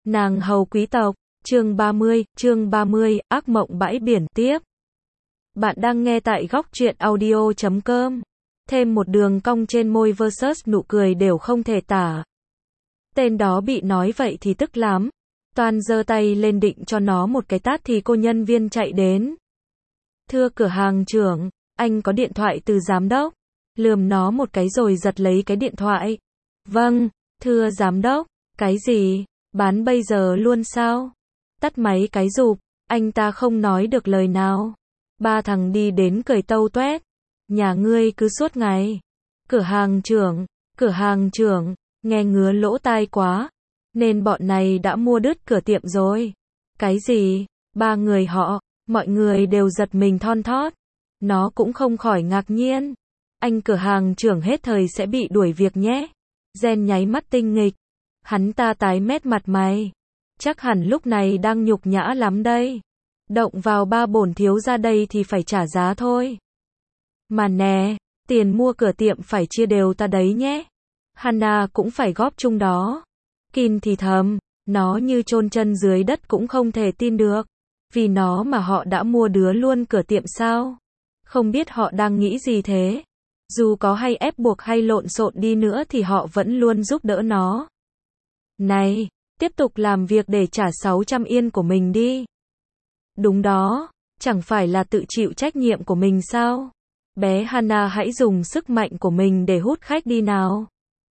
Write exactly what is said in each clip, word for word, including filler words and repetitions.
Nàng hầu quý tộc, chương ba mươi, chương ba mươi, ác mộng bãi biển tiếp. Bạn đang nghe tại góc truyện audio chấm com. Thêm một đường cong trên môi versus nụ cười đều không thể tả. Tên đó bị nói vậy thì tức lắm. Toan giơ tay lên định cho nó một cái tát thì cô nhân viên chạy đến. Thưa cửa hàng trưởng, anh có điện thoại từ giám đốc. Lườm nó một cái rồi giật lấy cái điện thoại. Vâng, thưa giám đốc, cái gì? Bán bây giờ luôn sao? Tắt máy cái rụp, anh ta không nói được lời nào. Ba thằng đi đến cười tâu toét. Nhà ngươi cứ suốt ngày. Cửa hàng trưởng, cửa hàng trưởng, nghe ngứa lỗ tai quá. Nên bọn này đã mua đứt cửa tiệm rồi. Cái gì? Ba người họ, mọi người đều giật mình thon thót. Nó cũng không khỏi ngạc nhiên. Anh cửa hàng trưởng hết thời sẽ bị đuổi việc nhé. Gen nháy mắt tinh nghịch. Hắn ta tái mét mặt mày. Chắc hẳn lúc này đang nhục nhã lắm đây. Động vào ba bổn thiếu ra đây thì phải trả giá thôi. Mà nè, tiền mua cửa tiệm phải chia đều ta đấy nhé. Hana cũng phải góp chung đó. Kin thì thầm, nó như chôn chân dưới đất cũng không thể tin được. Vì nó mà họ đã mua đứa luôn cửa tiệm sao? Không biết họ đang nghĩ gì thế. Dù có hay ép buộc hay lộn xộn đi nữa thì họ vẫn luôn giúp đỡ nó. Này, tiếp tục làm việc để trả sáu trăm yên của mình đi. Đúng đó, chẳng phải là tự chịu trách nhiệm của mình sao? Bé Hana hãy dùng sức mạnh của mình để hút khách đi nào.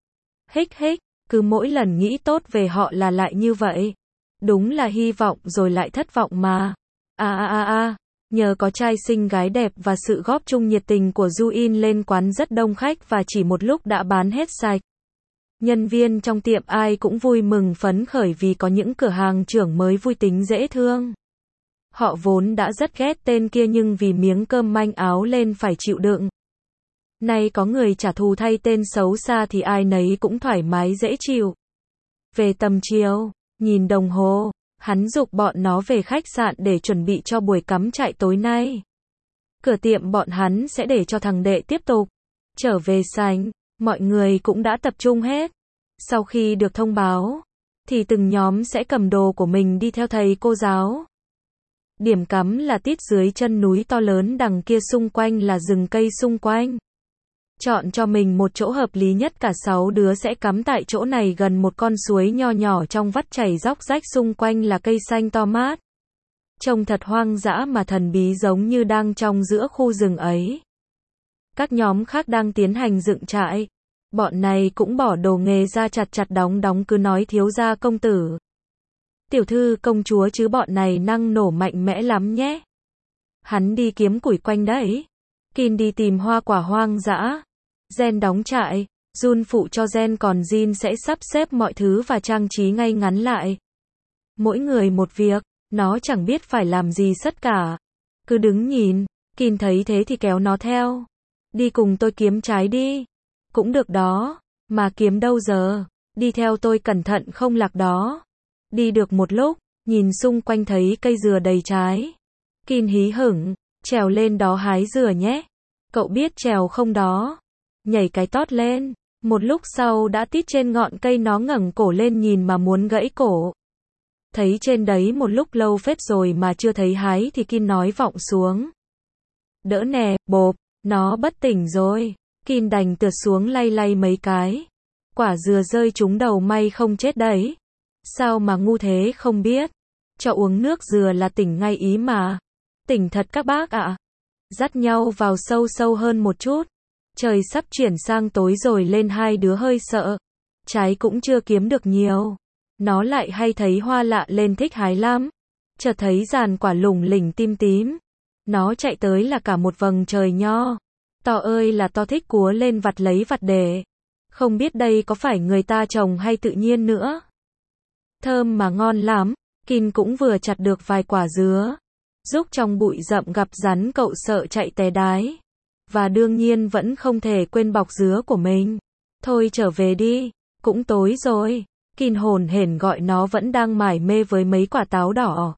Hích hích, cứ mỗi lần nghĩ tốt về họ là lại như vậy. Đúng là hy vọng rồi lại thất vọng mà. À à à à, nhờ có trai xinh gái đẹp và sự góp chung nhiệt tình của Juin lên quán rất đông khách và chỉ một lúc đã bán hết sạch. Nhân viên trong tiệm ai cũng vui mừng phấn khởi vì có những cửa hàng trưởng mới vui tính dễ thương. Họ vốn đã rất ghét tên kia nhưng vì miếng cơm manh áo lên phải chịu đựng. Nay có người trả thù thay tên xấu xa thì ai nấy cũng thoải mái dễ chịu. Về tầm chiều, nhìn đồng hồ, hắn giục bọn nó về khách sạn để chuẩn bị cho buổi cắm trại tối nay. Cửa tiệm bọn hắn sẽ để cho thằng đệ tiếp tục. Trở về sảnh, mọi người cũng đã tập trung hết. Sau khi được thông báo, thì từng nhóm sẽ cầm đồ của mình đi theo thầy cô giáo. Điểm cắm là tít dưới chân núi to lớn đằng kia, xung quanh là rừng cây xung quanh. Chọn cho mình một chỗ hợp lý nhất, cả sáu đứa sẽ cắm tại chỗ này gần một con suối nho nhỏ trong vắt chảy róc rách, xung quanh là cây xanh to mát. Trông thật hoang dã mà thần bí, giống như đang trong giữa khu rừng ấy. Các nhóm khác đang tiến hành dựng trại. Bọn này cũng bỏ đồ nghề ra chặt chặt đóng đóng, cứ nói thiếu gia công tử, tiểu thư công chúa, chứ bọn này năng nổ mạnh mẽ lắm nhé. Hắn đi kiếm củi quanh đấy. Kin đi tìm hoa quả hoang dã. Gen đóng trại. Jun phụ cho Gen, còn Jin sẽ sắp xếp mọi thứ và trang trí ngay ngắn lại. Mỗi người một việc, nó chẳng biết phải làm gì tất cả. Cứ đứng nhìn. Kin thấy thế thì kéo nó theo. Đi cùng tôi kiếm trái đi. Cũng được đó. Mà kiếm đâu giờ? Đi theo tôi cẩn thận không lạc đó. Đi được một lúc, nhìn xung quanh thấy cây dừa đầy trái. Kin hí hửng, trèo lên đó hái dừa nhé. Cậu biết trèo không đó? Nhảy cái tót lên. Một lúc sau đã tít trên ngọn cây, nó ngẩng cổ lên nhìn mà muốn gãy cổ. Thấy trên đấy một lúc lâu phết rồi mà chưa thấy hái thì Kin nói vọng xuống. Đỡ nè, bộp, nó bất tỉnh rồi. Kin đành tượt xuống lay lay mấy cái. Quả dừa rơi trúng đầu, may không chết đấy. Sao mà ngu thế không biết. Cho uống nước dừa là tỉnh ngay ý mà. Tỉnh thật các bác ạ. Dắt nhau vào sâu sâu hơn một chút. Trời sắp chuyển sang tối rồi, lên hai đứa hơi sợ. Trái cũng chưa kiếm được nhiều. Nó lại hay thấy hoa lạ lên thích hái lắm. Chợt thấy dàn quả lủng lỉnh tím tím. Nó chạy tới là cả một vầng trời nho. To ơi là to, thích cúa lên vặt lấy vặt để. Không biết đây có phải người ta trồng hay tự nhiên nữa. Thơm mà ngon lắm. Kin cũng vừa chặt được vài quả dứa. Rúc trong bụi rậm gặp rắn, cậu sợ chạy té đái. Và đương nhiên vẫn không thể quên bọc dứa của mình. Thôi trở về đi, cũng tối rồi. Kin hồn hển gọi nó, vẫn đang mải mê với mấy quả táo đỏ.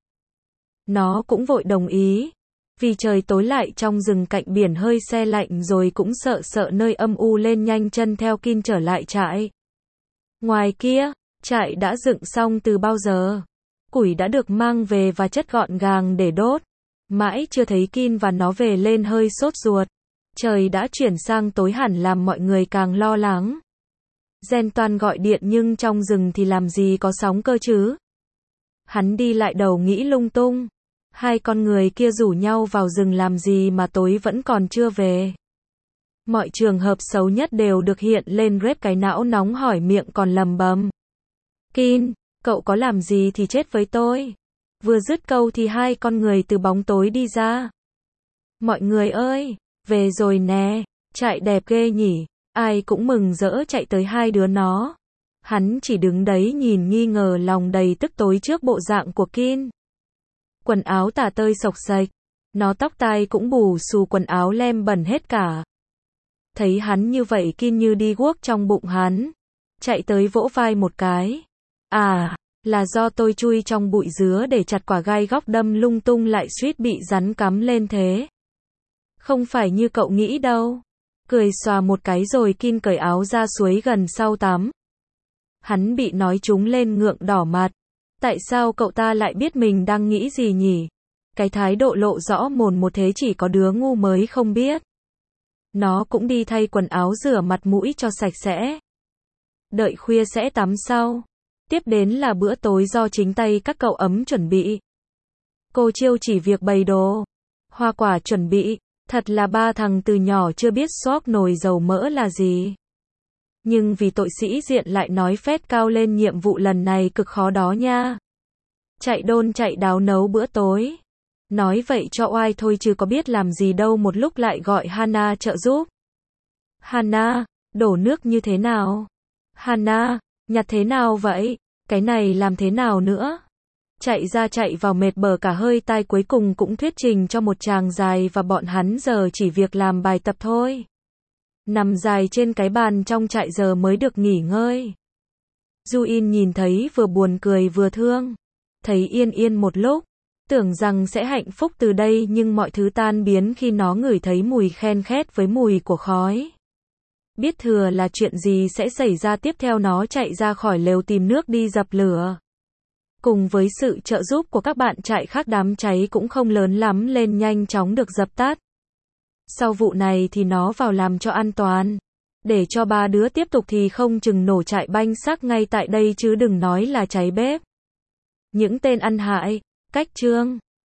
Nó cũng vội đồng ý. Vì trời tối lại trong rừng cạnh biển hơi se lạnh, rồi cũng sợ sợ nơi âm u, lên nhanh chân theo Kin trở lại trại. Ngoài kia, Trại đã dựng xong từ bao giờ. Củi đã được mang về và chất gọn gàng để đốt. Mãi chưa thấy Kin và nó về lên hơi sốt ruột. Trời đã chuyển sang tối hẳn làm mọi người càng lo lắng. Gen Toan gọi điện nhưng trong rừng thì làm gì có sóng cơ chứ. Hắn đi lại đầu nghĩ lung tung. Hai con người kia rủ nhau vào rừng làm gì mà tối vẫn còn chưa về. Mọi trường hợp xấu nhất đều được hiện lên rep cái não nóng hỏi miệng còn lầm bầm. Kin, cậu có làm gì thì chết với tôi. Vừa dứt câu thì hai con người từ bóng tối đi ra. Mọi người ơi, về rồi nè, chạy đẹp ghê nhỉ. Ai cũng mừng rỡ chạy tới hai đứa nó. Hắn chỉ đứng đấy nhìn nghi ngờ lòng đầy tức tối trước bộ dạng của Kin. Quần áo tả tơi xộc xệch. Nó tóc tai cũng bù xù quần áo lem bẩn hết cả. Thấy hắn như vậy Kin như đi guốc trong bụng hắn. Chạy tới vỗ vai một cái. À, là do tôi chui trong bụi dứa để chặt quả gai góc đâm lung tung lại suýt bị rắn cắm lên thế. Không phải như cậu nghĩ đâu. Cười xòa một cái rồi Kin cởi áo ra suối gần sau tắm. Hắn bị nói trúng lên ngượng đỏ mặt. Tại sao cậu ta lại biết mình đang nghĩ gì nhỉ? Cái thái độ lộ rõ mồn một thế chỉ có đứa ngu mới không biết. Nó cũng đi thay quần áo rửa mặt mũi cho sạch sẽ. Đợi khuya sẽ tắm sau. Tiếp đến là bữa tối do chính tay các cậu ấm chuẩn bị. Cô Chiêu chỉ việc bày đồ. Hoa quả chuẩn bị. Thật là ba thằng từ nhỏ chưa biết xót nồi dầu mỡ là gì. Nhưng vì tội sĩ diện lại nói phét cao lên nhiệm vụ lần này cực khó đó nha. Chạy đôn chạy đáo nấu bữa tối. Nói vậy cho oai thôi chứ có biết làm gì đâu một lúc lại gọi Hana trợ giúp. Hana, đổ nước như thế nào? Hana, nhặt thế nào vậy? Cái này làm thế nào nữa? Chạy ra chạy vào mệt bờ cả hơi tai cuối cùng cũng thuyết trình cho một chàng dài và bọn hắn giờ chỉ việc làm bài tập thôi. Nằm dài trên cái bàn trong trại giờ mới được nghỉ ngơi. Juin nhìn thấy vừa buồn cười vừa thương. Thấy yên yên một lúc. Tưởng rằng sẽ hạnh phúc từ đây nhưng mọi thứ tan biến khi nó ngửi thấy mùi khen khét với mùi của khói. Biết thừa là chuyện gì sẽ xảy ra tiếp theo nó chạy ra khỏi lều tìm nước đi dập lửa. Cùng với sự trợ giúp của các bạn trại khác đám cháy cũng không lớn lắm lên nhanh chóng được dập tắt. Sau vụ này thì nó vào làm cho an toàn. Để cho ba đứa tiếp tục thì không chừng nổ trại banh xác ngay tại đây chứ đừng nói là cháy bếp. Những tên ăn hại. Cách chương